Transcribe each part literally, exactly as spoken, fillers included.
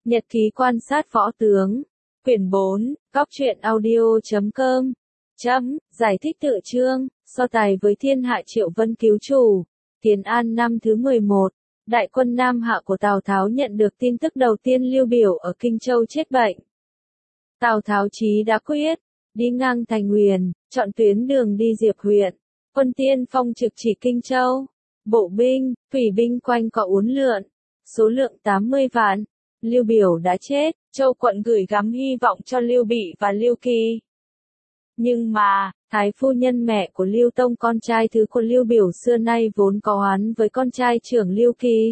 Nhật ký quan sát võ tướng. Quyển bốn, Cóc truyện audio chấm com. Chấm, giải thích tựa chương, so tài với thiên hạ Triệu Vân cứu chủ. Kiến An năm thứ mười một, đại quân Nam Hạ của Tào Tháo nhận được tin tức đầu tiên Lưu Biểu ở Kinh Châu chết bệnh. Tào Tháo chí đã quyết, đi ngang thành Huyền, chọn tuyến đường đi Diệp huyện. Quân tiên phong trực chỉ Kinh Châu. Bộ binh, thủy binh quanh co uốn lượn. Số lượng tám mươi vạn. Lưu Biểu đã chết, Châu quận gửi gắm hy vọng cho Lưu Bị và Lưu Kỳ. Nhưng mà, Thái phu nhân mẹ của Lưu Tông con trai thứ của Lưu Biểu xưa nay vốn có oán với con trai trưởng Lưu Kỳ.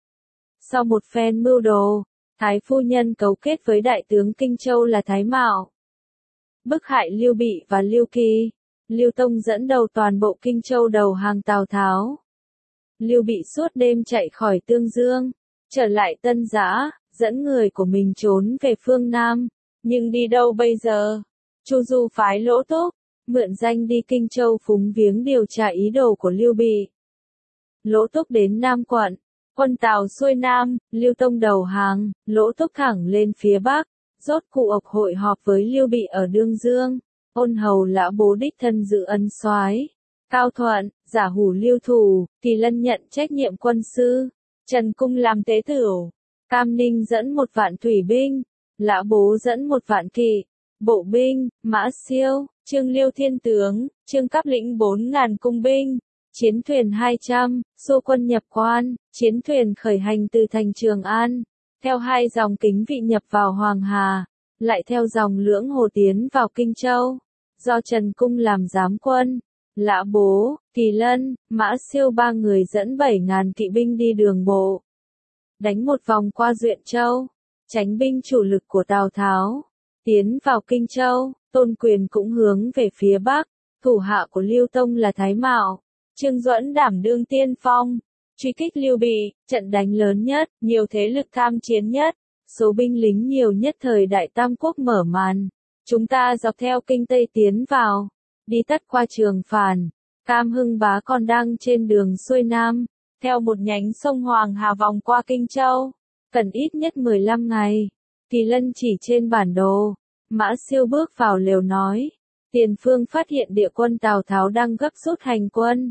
Sau một phen mưu đồ, Thái phu nhân cấu kết với đại tướng Kinh Châu là Thái Mạo, bức hại Lưu Bị và Lưu Kỳ. Lưu Tông dẫn đầu toàn bộ Kinh Châu đầu hàng Tào Tháo. Lưu Bị suốt đêm chạy khỏi Tương Dương, trở lại Tân Giã, dẫn người của mình trốn về phương Nam. Nhưng đi đâu bây giờ? Chu Du phái Lỗ Túc, mượn danh đi Kinh Châu phúng viếng điều tra ý đồ của Lưu Bị. Lỗ Túc đến Nam quận, quân Tào xuôi Nam, Lưu Tông đầu hàng, Lỗ Túc thẳng lên phía Bắc, rốt cụ ộc hội họp với Lưu Bị ở Đương Dương. Ôn hầu Lã Bố đích thân dự ân soái. Cao Thuận, giả hủ Lưu Thủ, Kỳ Lân nhận trách nhiệm quân sư. Trần Cung làm tế tửu. Cam Ninh dẫn một vạn thủy binh. Lã Bố dẫn một vạn kỵ. Bộ binh, Mã Siêu, Trương Liêu thiên tướng, Trương Cáp lĩnh bốn ngàn cung binh. Chiến thuyền hai trăm, xô quân nhập quan. Chiến thuyền khởi hành từ thành Trường An, theo hai dòng kính vị nhập vào Hoàng Hà, lại theo dòng Lưỡng Hồ tiến vào Kinh Châu. Do Trần Cung làm giám quân, Lã Bố, Kỳ Lân, Mã Siêu ba người dẫn bảy ngàn kỵ binh đi đường bộ, đánh một vòng qua Duyện Châu, tránh binh chủ lực của Tào Tháo, tiến vào Kinh Châu. Tôn Quyền cũng hướng về phía Bắc. Thủ hạ của Lưu Tông là Thái Mạo, Trương Duẫn đảm đương tiên phong, truy kích Lưu Bị. Trận đánh lớn nhất, nhiều thế lực tham chiến nhất, số binh lính nhiều nhất thời Đại Tam Quốc mở màn. Chúng ta dọc theo Kinh Tây tiến vào, đi tắt qua Trường Phàn. Cam Hưng Bá còn đang trên đường xuôi Nam, theo một nhánh sông Hoàng Hà vòng qua Kinh Châu, cần ít nhất mười lăm ngày. Kỳ Lân chỉ trên bản đồ. Mã Siêu bước vào lều nói, tiền phương phát hiện địa quân Tào Tháo đang gấp rút hành quân.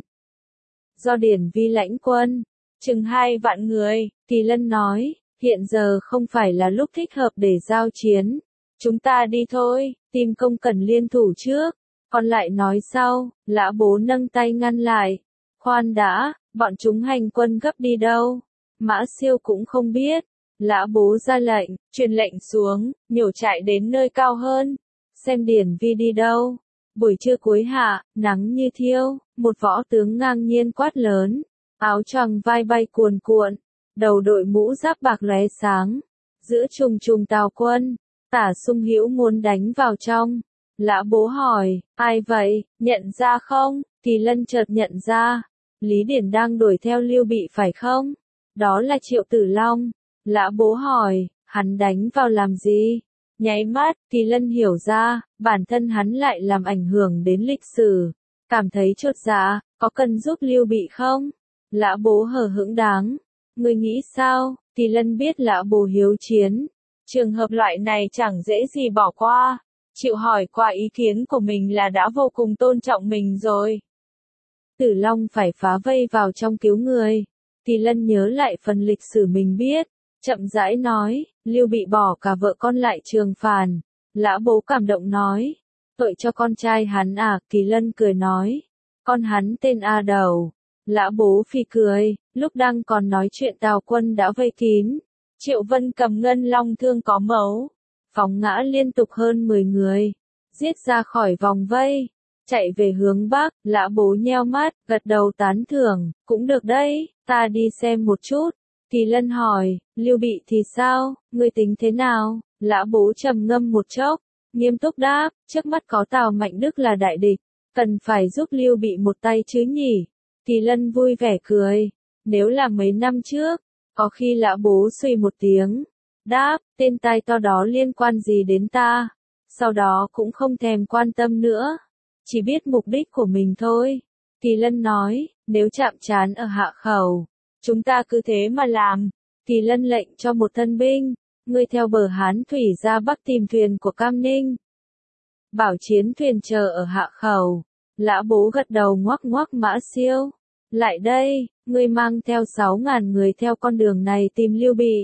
Do Điển Vi lãnh quân, chừng hai vạn người. Kỳ Lân nói, hiện giờ không phải là lúc thích hợp để giao chiến. Chúng ta đi thôi, tìm công cần liên thủ trước, còn lại nói sau. Lã Bố nâng tay ngăn lại. Khoan đã, bọn chúng hành quân gấp đi đâu? Mã Siêu cũng không biết. Lã Bố ra lệnh, truyền lệnh xuống, nhổ trại đến nơi cao hơn. Xem Điển Vi đi đâu. Buổi trưa cuối hạ, nắng như thiêu, một võ tướng ngang nhiên quát lớn. Áo choàng vai bay cuồn cuộn, đầu đội mũ giáp bạc lóe sáng. Giữa trùng trùng Tào quân, Tả Sung Hữu muốn đánh vào trong. Lã Bố hỏi, ai vậy, nhận ra không? Kỳ Lân chợt nhận ra. Lý Điển đang đuổi theo Lưu Bị phải không? Đó là Triệu Tử Long. Lã Bố hỏi, hắn đánh vào làm gì? Nháy mắt, Kỳ Lân hiểu ra, bản thân hắn lại làm ảnh hưởng đến lịch sử. Cảm thấy chột dạ, có cần giúp Lưu Bị không? Lã Bố hờ hững đáng. Ngươi nghĩ sao? Kỳ Lân biết Lã Bố hiếu chiến. Trường hợp loại này chẳng dễ gì bỏ qua. Chịu hỏi qua ý kiến của mình là đã vô cùng tôn trọng mình rồi. Tử Long phải phá vây vào trong cứu người. Kỳ Lân nhớ lại phần lịch sử mình biết. Chậm rãi nói, Lưu Bị bỏ cả vợ con lại Trường Phàn. Lã Bố cảm động nói, tội cho con trai hắn à? Kỳ Lân cười nói, con hắn tên A Đầu. Lã Bố phì cười, lúc đang còn nói chuyện Tào quân đã vây kín. Triệu Vân cầm ngân long thương có mấu, phóng ngã liên tục hơn mười người, giết ra khỏi vòng vây, chạy về hướng Bắc. Lã Bố nheo mắt, gật đầu tán thưởng, cũng được đấy, ta đi xem một chút. Kỳ Lân hỏi, Lưu Bị thì sao, ngươi tính thế nào? Lã Bố trầm ngâm một chốc, nghiêm túc đáp, trước mắt có Tào Mạnh Đức là đại địch, cần phải giúp Lưu Bị một tay chứ nhỉ? Kỳ Lân vui vẻ cười, nếu là mấy năm trước, có khi Lã Bố suy một tiếng, đáp, tên tai to đó liên quan gì đến ta? Sau đó cũng không thèm quan tâm nữa, chỉ biết mục đích của mình thôi. Kỳ Lân nói, nếu chạm trán ở hạ khẩu, chúng ta cứ thế mà làm. Kỳ Lân lệnh cho một thân binh, ngươi theo bờ Hán Thủy ra Bắc tìm thuyền của Cam Ninh. Bảo chiến thuyền chờ ở hạ khẩu. Lã Bố gật đầu ngoắc ngoắc Mã Siêu. Lại đây, ngươi mang theo sáu ngàn người theo con đường này tìm Lưu Bị.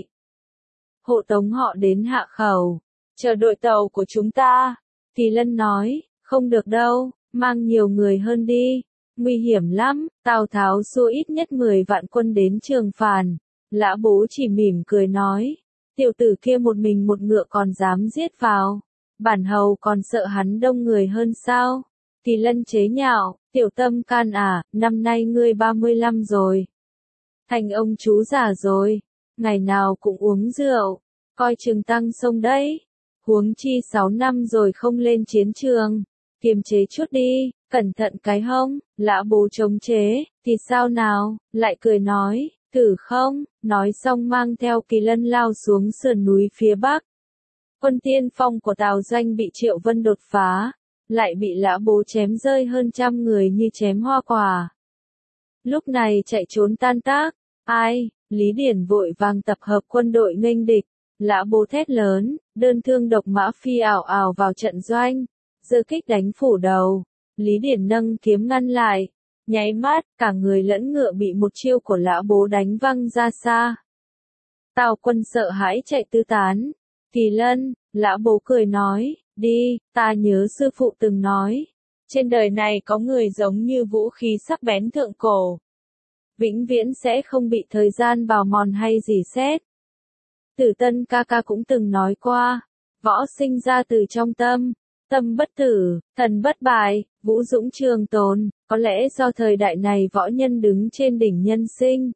Hộ tống họ đến hạ khẩu. Chờ đội tàu của chúng ta. Kỳ Lân nói, không được đâu, mang nhiều người hơn đi. Nguy hiểm lắm, Tào Tháo xua ít nhất mười vạn quân đến Trường Phàn. Lã Bố chỉ mỉm cười nói, tiểu tử kia một mình một ngựa còn dám giết vào. Bản hầu còn sợ hắn đông người hơn sao? Kỳ Lân chế nhạo, tiểu tâm can à, năm nay ngươi ba mươi lăm rồi. Thành ông chú già rồi, ngày nào cũng uống rượu, coi chừng tăng sông đấy. Huống chi sáu năm rồi không lên chiến trường, kiềm chế chút đi, cẩn thận cái hông. Lã Bố chống chế, thì sao nào, lại cười nói, thử không, nói xong mang theo Kỳ Lân lao xuống sườn núi phía bắc. Quân tiên phong của Tào Doanh bị Triệu Vân đột phá, lại bị Lã Bố chém rơi hơn trăm người như chém hoa quả. Lúc này chạy trốn tan tác, ai, Lý Điển vội vàng tập hợp quân đội nghênh địch. Lã Bố thét lớn, đơn thương độc mã phi ảo ảo vào trận doanh, giơ kích đánh phủ đầu. Lý Điển nâng kiếm ngăn lại, nháy mắt, cả người lẫn ngựa bị một chiêu của Lã Bố đánh văng ra xa. Tào quân sợ hãi chạy tứ tán. Kỳ Lân, Lã Bố cười nói, đi, ta nhớ sư phụ từng nói, trên đời này có người giống như vũ khí sắc bén thượng cổ. Vĩnh viễn sẽ không bị thời gian bào mòn hay rỉ sét. Tử Tân ca ca cũng từng nói qua, võ sinh ra từ trong tâm, tâm bất tử, thần bất bại, vũ dũng trường tồn, có lẽ do thời đại này võ nhân đứng trên đỉnh nhân sinh.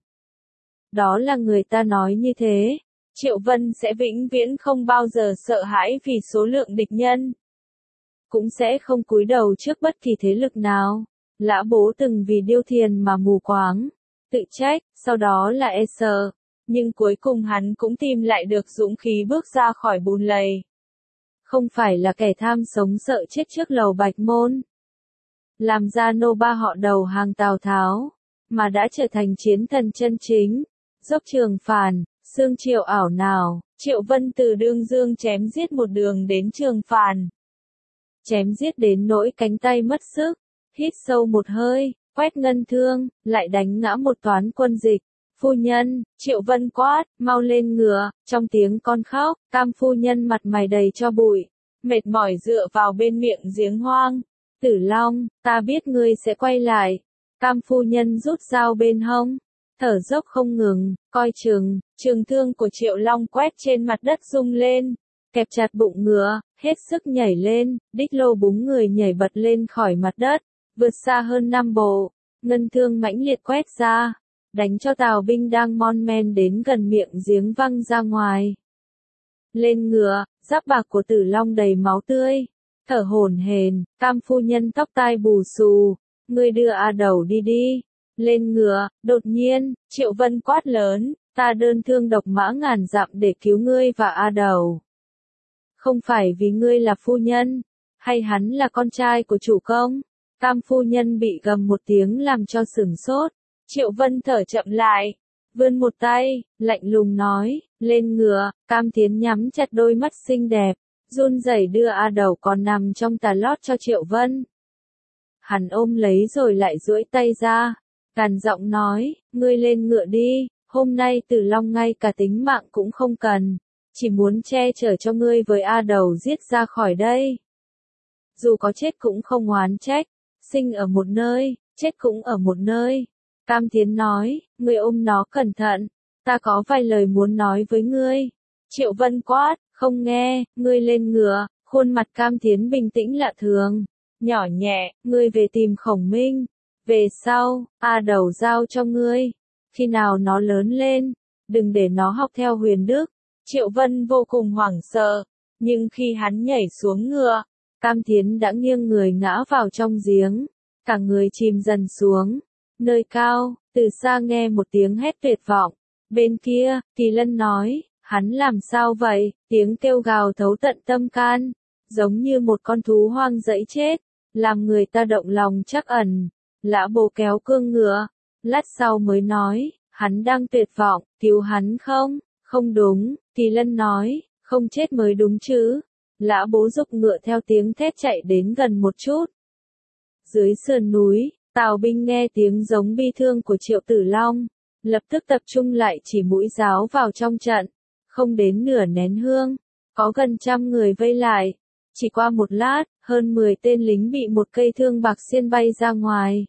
Đó là người ta nói như thế, Triệu Vân sẽ vĩnh viễn không bao giờ sợ hãi vì số lượng địch nhân. Cũng sẽ không cúi đầu trước bất kỳ thế lực nào. Lã Bố từng vì điêu thiền mà mù quáng, tự trách, sau đó là e sợ. Nhưng cuối cùng hắn cũng tìm lại được dũng khí bước ra khỏi bùn lầy. Không phải là kẻ tham sống sợ chết trước lầu Bạch Môn, làm ra nô ba họ đầu hàng Tào Tháo, mà đã trở thành chiến thần chân chính. Dốc Trường Phàn, sương chiều ảo nào, Triệu Vân từ Đương Dương chém giết một đường đến Trường Phàn. Chém giết đến nỗi cánh tay mất sức, hít sâu một hơi, quét ngân thương, lại đánh ngã một toán quân dịch. Phu nhân, Triệu Vân quát, mau lên ngựa, trong tiếng con khóc, Cam phu nhân mặt mày đầy cho bụi, mệt mỏi dựa vào bên miệng giếng hoang. Tử Long, ta biết ngươi sẽ quay lại. Cam phu nhân rút dao bên hông, thở dốc không ngừng, coi chừng, trường thương của Triệu Long quét trên mặt đất rung lên, kẹp chặt bụng ngựa, hết sức nhảy lên, đích lô búng người nhảy bật lên khỏi mặt đất, vượt xa hơn năm bộ, ngân thương mãnh liệt quét ra, đánh cho Tào binh đang mon men đến gần miệng giếng văng ra ngoài. Lên ngựa, giáp bạc của Tử Long đầy máu tươi, thở hổn hển, Cam phu nhân tóc tai bù xù, ngươi đưa A Đầu đi đi. Lên ngựa, đột nhiên, Triệu Vân quát lớn, ta đơn thương độc mã ngàn dặm để cứu ngươi và A Đầu. Không phải vì ngươi là phu nhân, hay hắn là con trai của chủ công. Cam phu nhân bị gầm một tiếng làm cho sửng sốt. Triệu Vân thở chậm lại, vươn một tay, lạnh lùng nói, lên ngựa. Cam Tiến nhắm chặt đôi mắt xinh đẹp, run rẩy đưa A Đầu còn nằm trong tà lót cho Triệu Vân. Hắn ôm lấy rồi lại duỗi tay ra, gằn giọng nói, ngươi lên ngựa đi, hôm nay Tử Long ngay cả tính mạng cũng không cần, chỉ muốn che chở cho ngươi với A Đầu giết ra khỏi đây. Dù có chết cũng không oán trách, sinh ở một nơi, chết cũng ở một nơi. Cam Tiến nói, ngươi ôm nó cẩn thận, ta có vài lời muốn nói với ngươi. Triệu Vân quát, không nghe, ngươi lên ngựa. Khuôn mặt Cam Tiến bình tĩnh lạ thường, nhỏ nhẹ, ngươi về tìm Khổng Minh. Về sau, A Đầu giao cho ngươi. Khi nào nó lớn lên, đừng để nó học theo Huyền Đức. Triệu Vân vô cùng hoảng sợ, nhưng khi hắn nhảy xuống ngựa, Cam Tiến đã nghiêng người ngã vào trong giếng, cả người chìm dần xuống. Nơi cao, từ xa nghe một tiếng hét tuyệt vọng. Bên kia, Kỳ Lân nói, hắn làm sao vậy? Tiếng kêu gào thấu tận tâm can, giống như một con thú hoang dẫy chết, làm người ta động lòng trắc ẩn. Lã Bố kéo cương ngựa, lát sau mới nói, hắn đang tuyệt vọng, cứu hắn không? Không đúng, Kỳ Lân nói, không chết mới đúng chứ. Lã Bố giục ngựa theo tiếng thét chạy đến gần một chút. Dưới sườn núi, Tào binh nghe tiếng giống bi thương của Triệu Tử Long, lập tức tập trung lại chỉ mũi giáo vào trong trận. Không đến nửa nén hương, có gần trăm người vây lại. Chỉ qua một lát, hơn mười tên lính bị một cây thương bạc xiên bay ra ngoài.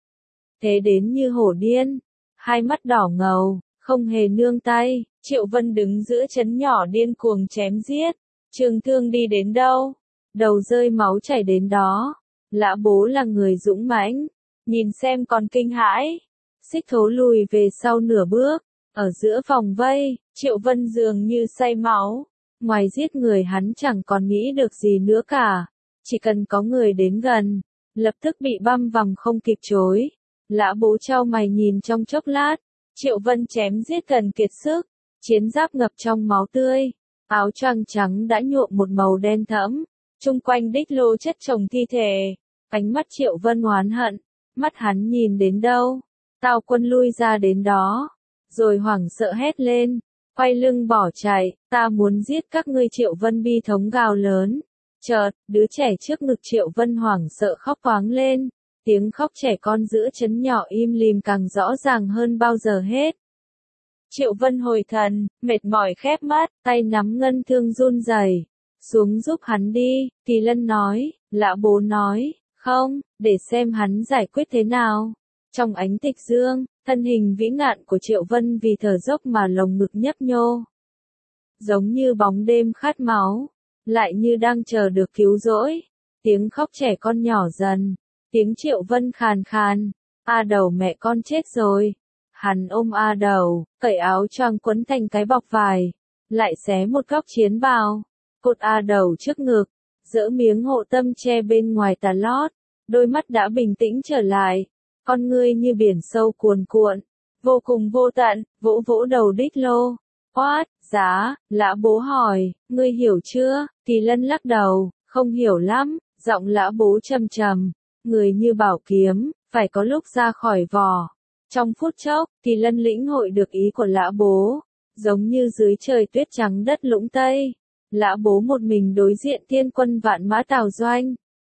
Thế đến như hổ điên, hai mắt đỏ ngầu, không hề nương tay. Triệu Vân đứng giữa trấn nhỏ điên cuồng chém giết. Trường thương đi đến đâu, đầu rơi máu chảy đến đó. Lã Bố là người dũng mãnh, nhìn xem còn kinh hãi. Xích Thố lùi về sau nửa bước, ở giữa vòng vây, Triệu Vân dường như say máu. Ngoài giết người hắn chẳng còn nghĩ được gì nữa cả. Chỉ cần có người đến gần, lập tức bị băm vằm không kịp chối. Lã Bố chau mày nhìn trong chốc lát, Triệu Vân chém giết gần kiệt sức, chiến giáp ngập trong máu tươi, áo choàng trắng đã nhuộm một màu đen thẫm, chung quanh đích lô chất chồng thi thể. Ánh mắt Triệu Vân oán hận, mắt hắn nhìn đến đâu, Tào quân lui ra đến đó, rồi hoảng sợ hét lên, quay lưng bỏ chạy, ta muốn giết các ngươi. Triệu Vân bi thống gào lớn. Chợt, đứa trẻ trước ngực Triệu Vân hoảng sợ khóc toáng lên, tiếng khóc trẻ con giữa trấn nhỏ im lìm càng rõ ràng hơn bao giờ hết. Triệu Vân hồi thần, mệt mỏi khép mắt, tay nắm ngân thương run rẩy. Xuống giúp hắn đi, Kỳ Lân nói. Lã Bố nói, không, để xem hắn giải quyết thế nào. Trong ánh tịch dương, thân hình vĩ ngạn của Triệu Vân vì thở dốc mà lồng ngực nhấp nhô. Giống như bóng đêm khát máu, lại như đang chờ được cứu rỗi. Tiếng khóc trẻ con nhỏ dần, tiếng Triệu Vân khàn khàn, a đầu mẹ con chết rồi. Hắn ôm a đầu, cởi áo choàng quấn thành cái bọc vải, lại xé một góc chiến bào, cột a đầu trước ngực, dỡ miếng hộ tâm che bên ngoài tà lót, đôi mắt đã bình tĩnh trở lại, con ngươi như biển sâu cuồn cuộn, vô cùng vô tận, vỗ vỗ đầu đích lô. What, giá, Lã Bố hỏi, ngươi hiểu chưa? Kỳ Lân lắc đầu, không hiểu lắm, giọng Lã Bố trầm trầm, người như bảo kiếm, phải có lúc ra khỏi vỏ. Trong phút chốc, Kỳ Lân lĩnh hội được ý của Lã Bố, giống như dưới trời tuyết trắng đất Lũng Tây. Lã Bố một mình đối diện thiên quân vạn mã Tào doanh.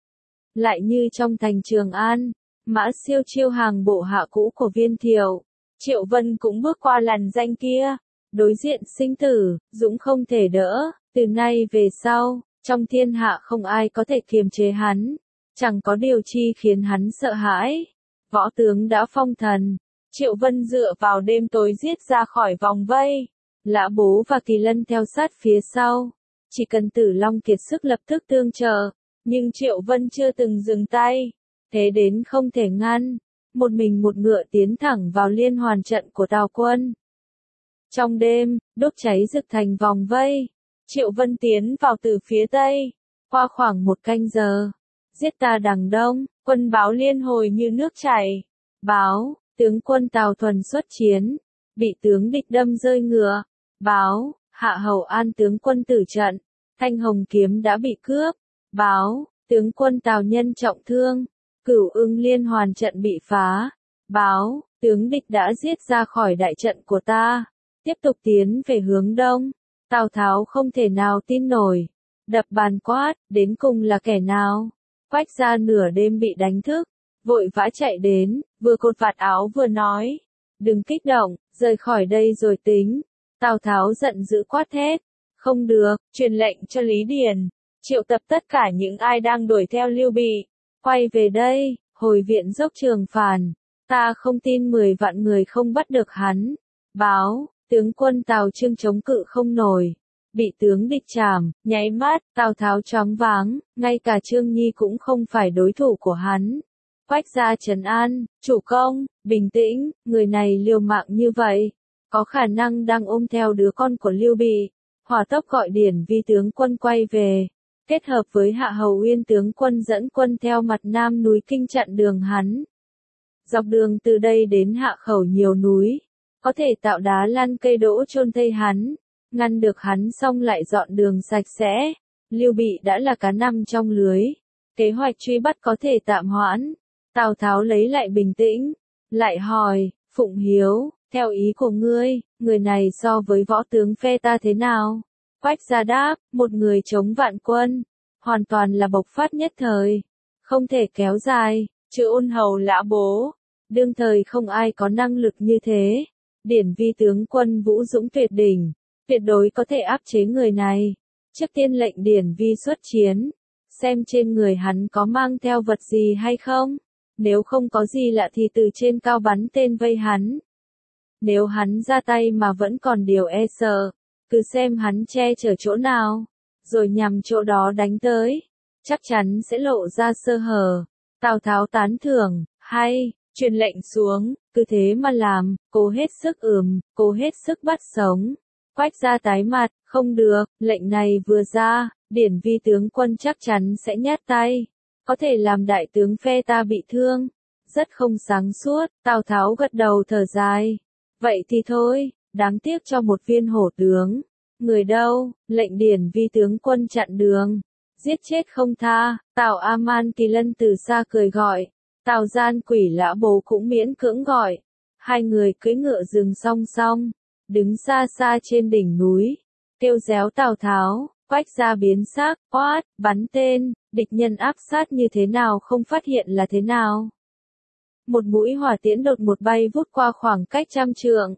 Lại như trong thành Trường An, Mã Siêu chiêu hàng bộ hạ cũ của Viên Thiệu. Triệu Vân cũng bước qua làn danh kia, đối diện sinh tử, dũng không thể đỡ. Từ nay về sau, trong thiên hạ không ai có thể kiềm chế hắn, chẳng có điều chi khiến hắn sợ hãi. Võ tướng đã phong thần, Triệu Vân dựa vào đêm tối giết ra khỏi vòng vây. Lã Bố và Kỳ Lân theo sát phía sau, chỉ cần Tử Long kiệt sức lập tức tương trợ, nhưng Triệu Vân chưa từng dừng tay, thế đến không thể ngăn, một mình một ngựa tiến thẳng vào liên hoàn trận của Tào quân. Trong đêm, đốt cháy rực thành vòng vây, Triệu Vân tiến vào từ phía tây, qua khoảng một canh giờ, giết ta đằng đông, quân báo liên hồi như nước chảy. Báo, tướng quân Tào Thuần xuất chiến, bị tướng địch đâm rơi ngựa. Báo, Hạ Hầu An tướng quân tử trận, Thanh Hồng kiếm đã bị cướp. Báo, tướng quân Tào Nhân trọng thương, Cửu Ưng liên hoàn trận bị phá. Báo, tướng địch đã giết ra khỏi đại trận của ta, tiếp tục tiến về hướng đông. Tào Tháo không thể nào tin nổi, đập bàn quát, đến cùng là kẻ nào? Quách Gia nửa đêm bị đánh thức, vội vã chạy đến, vừa cột vạt áo vừa nói, đừng kích động, rời khỏi đây rồi tính. Tào Tháo giận dữ quát thét, không được, truyền lệnh cho Lý Điền, triệu tập tất cả những ai đang đuổi theo Lưu Bị, quay về đây, hồi viện dốc Trường Phàn, ta không tin mười vạn người không bắt được hắn. Báo, tướng quân Tào Trương chống cự không nổi, bị tướng địch trảm, nháy mắt, Tào Tháo choáng váng, ngay cả Trương Nhi cũng không phải đối thủ của hắn. Quách Gia trấn an, chủ công, bình tĩnh, người này liều mạng như vậy, có khả năng đang ôm theo đứa con của Lưu Bị. Hỏa tốc gọi Điển Vi tướng quân quay về, kết hợp với Hạ Hầu Uyên tướng quân dẫn quân theo mặt nam núi Kinh chặn đường hắn. Dọc đường từ đây đến Hạ Khẩu nhiều núi, có thể tạo đá lăn cây đỗ chôn thây hắn, ngăn được hắn xong lại dọn đường sạch sẽ. Lưu Bị đã là cá nằm trong lưới, kế hoạch truy bắt có thể tạm hoãn. Tào Tháo lấy lại bình tĩnh, lại hỏi, Phụng Hiếu, Theo ý của ngươi, người này so với võ tướng phe ta thế nào? Quách gia đáp, một người chống vạn quân, hoàn toàn là bộc phát nhất thời, không thể kéo dài, chứ ôn hầu lã bố. Đương thời không ai có năng lực như thế. Điển vi tướng quân vũ dũng tuyệt đỉnh, tuyệt đối có thể áp chế người này. Trước tiên lệnh điển vi xuất chiến, xem trên người hắn có mang theo vật gì hay không. Nếu không có gì lạ thì từ trên cao bắn tên vây hắn. Nếu hắn ra tay mà vẫn còn điều e sợ, cứ xem hắn che chở chỗ nào, rồi nhằm chỗ đó đánh tới, chắc chắn sẽ lộ ra sơ hở. Tào Tháo tán thưởng, hay, truyền lệnh xuống, cứ thế mà làm, cố hết sức ừm, cố hết sức bắt sống. Quách gia tái mặt, không được, lệnh này vừa ra, điển vi tướng quân chắc chắn sẽ nhát tay, có thể làm đại tướng phe ta bị thương, rất không sáng suốt. Tào Tháo gật đầu thở dài, vậy thì thôi, đáng tiếc cho một viên hổ tướng. Người đâu, lệnh điển vi tướng quân chặn đường, giết chết không tha. Tào A-man Kỳ Lân từ xa cười gọi, Tào gian quỷ lã bố cũng miễn cưỡng gọi. Hai người cưỡi ngựa dừng song song, đứng xa xa trên đỉnh núi, kêu réo Tào Tháo. Quách gia biến sắc, quát, bắn tên, địch nhân áp sát như thế nào không phát hiện là thế nào. Một mũi hỏa tiễn đột một bay vút qua khoảng cách trăm trượng,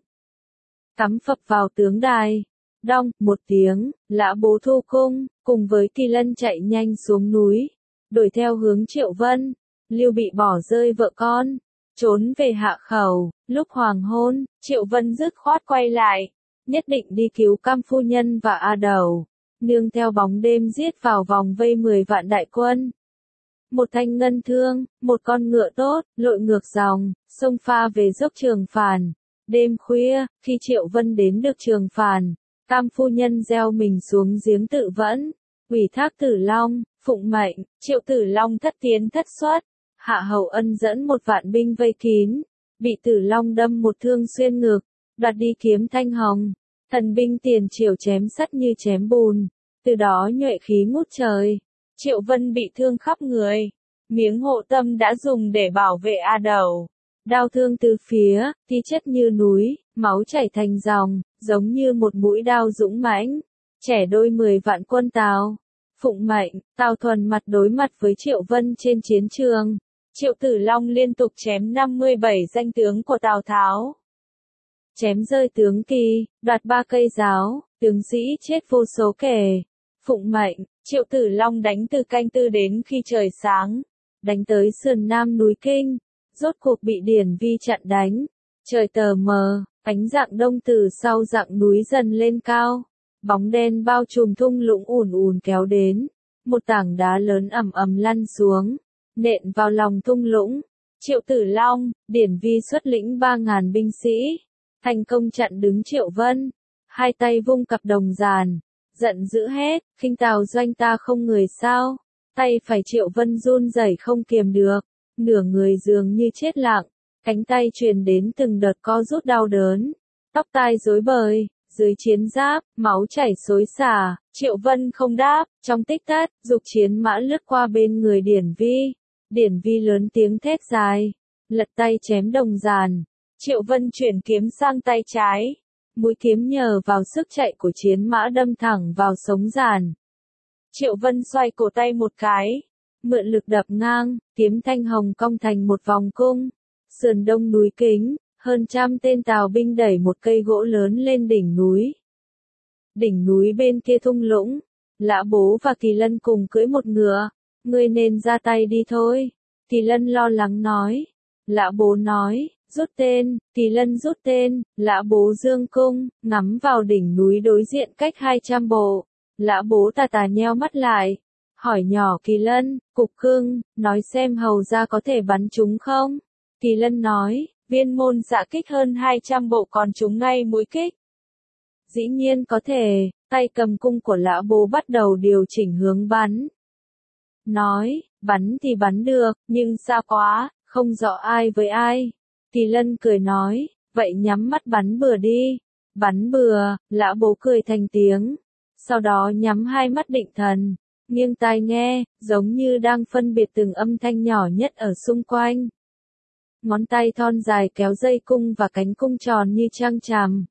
cắm phập vào tướng đài. Đong, một tiếng, lã bố thu cung, cùng với Kỳ Lân chạy nhanh xuống núi, đuổi theo hướng Triệu Vân. Lưu Bị bỏ rơi vợ con, trốn về Hạ Khẩu. Lúc hoàng hôn, Triệu Vân dứt khoát quay lại, nhất định đi cứu Cam phu nhân và A Đầu, nương theo bóng đêm giết vào vòng vây mười vạn đại quân. Một thanh ngân thương, một con ngựa tốt, lội ngược dòng, xông pha về dốc Trường Phàn. Đêm khuya, khi Triệu Vân đến được Trường Phàn, Cam phu nhân gieo mình xuống giếng tự vẫn, ủy thác Tử Long, phụng mệnh, Triệu Tử Long thất tiến thất xuất. Hạ Hầu Ân dẫn một vạn binh vây kín, bị Tử Long đâm một thương xuyên ngực, đoạt đi kiếm thanh hồng. Thần binh tiền triều chém sắt như chém bùn, từ đó nhuệ khí ngút trời. Triệu Vân bị thương khắp người, miếng hộ tâm đã dùng để bảo vệ A Đầu. Đao thương từ phía, thi chất như núi, máu chảy thành dòng, giống như một mũi đao dũng mãnh, trẻ đôi mười vạn quân Tào. Phụng mệnh, Tào Thuần mặt đối mặt với Triệu Vân trên chiến trường. Triệu Tử Long liên tục chém năm mươi bảy danh tướng của Tào Tháo. Chém rơi tướng Kỳ, đoạt ba cây giáo, tướng sĩ chết vô số kể. Phụng mệnh, Triệu Tử Long đánh từ canh tư đến khi trời sáng, đánh tới sườn nam núi Kinh, rốt cuộc bị Điển Vi chặn đánh. Trời tờ mờ, ánh rạng đông từ sau rặng núi dần lên cao, bóng đen bao trùm thung lũng ùn ùn kéo đến, một tảng đá lớn ầm ầm lăn xuống, nện vào lòng thung lũng. Triệu Tử Long, Điển Vi xuất lĩnh ba ngàn binh sĩ, thành công chặn đứng Triệu Vân, hai tay vung cặp đồng giàn, giận dữ hét, khinh Tào doanh ta không người sao? Tay phải Triệu Vân run rẩy không kiềm được, nửa người dường như chết lặng, cánh tay truyền đến từng đợt co rút đau đớn, tóc tai rối bời, dưới chiến giáp, máu chảy xối xả. Triệu Vân không đáp, trong tích tắc, dục chiến mã lướt qua bên người Điển Vi. Điển Vi lớn tiếng thét dài, lật tay chém đồng giàn. Triệu Vân chuyển kiếm sang tay trái, mũi kiếm nhờ vào sức chạy của chiến mã đâm thẳng vào sống giàn. Triệu Vân xoay cổ tay một cái, mượn lực đập ngang, kiếm thanh hồng cong thành một vòng cung. Sườn đông núi Kính, hơn trăm tên Tào binh đẩy một cây gỗ lớn lên đỉnh núi. Đỉnh núi bên kia thung lũng, Lã Bố và Kỳ Lân cùng cưỡi một ngựa. Ngươi nên ra tay đi thôi. Kỳ Lân lo lắng nói. Lã Bố nói, rút tên. Kỳ Lân rút tên. Lã Bố dương cung, ngắm vào đỉnh núi đối diện cách hai trăm bộ. Lã Bố tà tà nheo mắt lại, hỏi nhỏ Kỳ Lân, cục cưng, nói xem hầu ra có thể bắn chúng không? Kỳ Lân nói, viên môn dạ kích hơn hai trăm bộ còn chúng ngay mũi kích. Dĩ nhiên có thể. Tay cầm cung của Lã Bố bắt đầu điều chỉnh hướng bắn. Nói, bắn thì bắn được, nhưng xa quá, không rõ ai với ai. Kỳ Lân cười nói, vậy nhắm mắt bắn bừa đi. Bắn bừa. Lã Bố cười thành tiếng, sau đó nhắm hai mắt định thần, nghiêng tai nghe, giống như đang phân biệt từng âm thanh nhỏ nhất ở xung quanh. ngón tay thon dài kéo dây cung và cánh cung tròn như trăng tràm.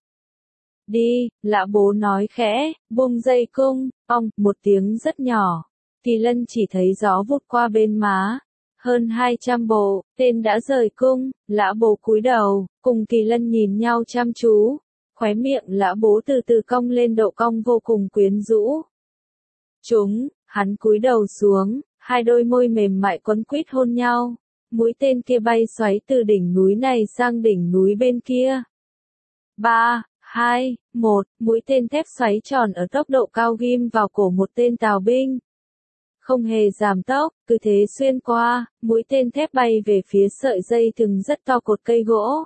Đi, Lã Bố nói khẽ, buông dây cung, ong, một tiếng rất nhỏ. Kỳ Lân chỉ thấy gió vút qua bên má. Hơn hai trăm bộ, tên đã rời cung, Lã Bố cúi đầu, cùng Kỳ Lân nhìn nhau chăm chú. Khóe miệng Lã Bố từ từ cong lên độ cong vô cùng quyến rũ. Chúng, hắn cúi đầu xuống, hai đôi môi mềm mại quấn quýt hôn nhau. Mũi tên kia bay xoáy từ đỉnh núi này sang đỉnh núi bên kia. Ba, hai, một, mũi tên thép xoáy tròn ở tốc độ cao ghim vào cổ một tên tào binh. Không hề giảm tốc, cứ thế xuyên qua, mũi tên thép bay về phía sợi dây thừng rất to cột cây gỗ.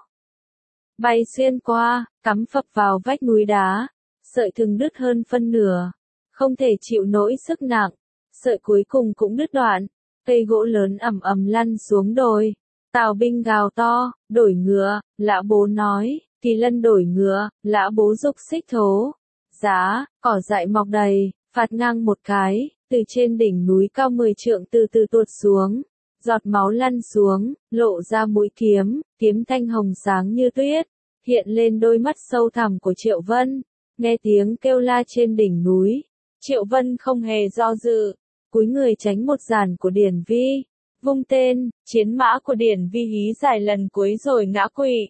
Bay xuyên qua, cắm phập vào vách núi đá, sợi thừng đứt hơn phân nửa, không thể chịu nổi sức nặng, sợi cuối cùng cũng đứt đoạn, cây gỗ lớn ầm ầm lăn xuống đồi. Tào binh gào to, đổi ngựa, Lã Bố nói, Kỳ Lân đổi ngựa, Lã Bố giục xích thố. Giá, cỏ dại mọc đầy, phạt ngang một cái, từ trên đỉnh núi cao mười trượng từ từ tuột xuống, giọt máu lăn xuống, lộ ra mũi kiếm, kiếm thanh hồng sáng như tuyết, hiện lên đôi mắt sâu thẳm của Triệu Vân. Nghe tiếng kêu la trên đỉnh núi, Triệu Vân không hề do dự, cúi người tránh một giàn của Điển Vi, vung tên, chiến mã của Điển Vi hí dài lần cuối rồi ngã quỵ.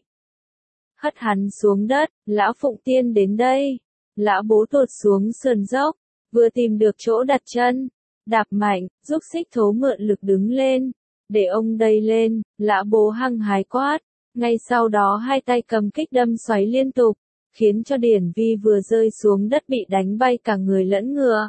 Hất hắn xuống đất, Lão Phụng Tiên đến đây. Lã Bố tuột xuống sườn dốc, vừa tìm được chỗ đặt chân, đạp mạnh, giúp xích thố mượn lực đứng lên, để ông đầy lên. Lã Bố hăng hái quát, ngay sau đó hai tay cầm kích đâm xoáy liên tục, khiến cho Điển Vi vừa rơi xuống đất bị đánh bay cả người lẫn ngựa.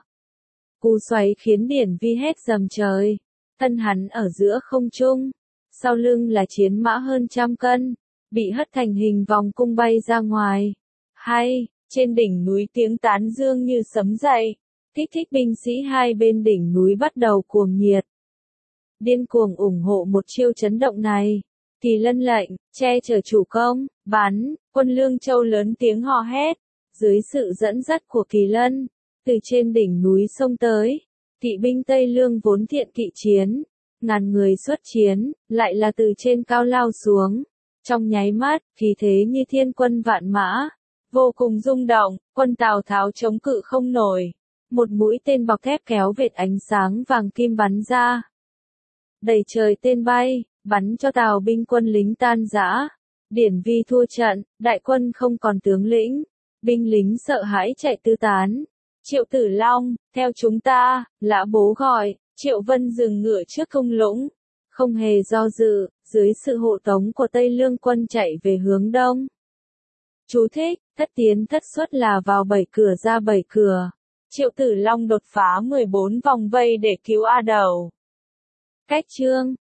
Cú xoáy khiến Điển Vi hét rầm trời, thân hắn ở giữa không trung, sau lưng là chiến mã hơn trăm cân, bị hất thành hình vòng cung bay ra ngoài. Hay, trên đỉnh núi tiếng tán dương như sấm dậy, kích thích binh sĩ hai bên đỉnh núi bắt đầu cuồng nhiệt. Điên cuồng ủng hộ một chiêu chấn động này. Kỳ Lân lệnh, che chở chủ công, bắn, quân Lương Châu lớn tiếng hò hét. Dưới sự dẫn dắt của Kỳ Lân, từ trên đỉnh núi xông tới, kỵ binh Tây Lương vốn thiện kỵ chiến, ngàn người xuất chiến, lại là từ trên cao lao xuống. Trong nháy mắt, khí thế như thiên quân vạn mã, vô cùng rung động, quân Tào Tháo chống cự không nổi. Một mũi tên bọc thép kéo vệt ánh sáng vàng kim bắn ra. Đầy trời tên bay, bắn cho Tào binh quân lính tan rã. Điển Vi thua trận, đại quân không còn tướng lĩnh, binh lính sợ hãi chạy tứ tán. Triệu Tử Long, theo chúng ta, Lã Bố gọi. Triệu Vân dừng ngựa trước thung lũng, không hề do dự, dưới sự hộ tống của Tây Lương quân chạy về hướng đông. Chú thích, thất tiến thất xuất là vào bảy cửa ra bảy cửa. Triệu Tử Long đột phá mười bốn vòng vây để cứu A Đầu. Cách chương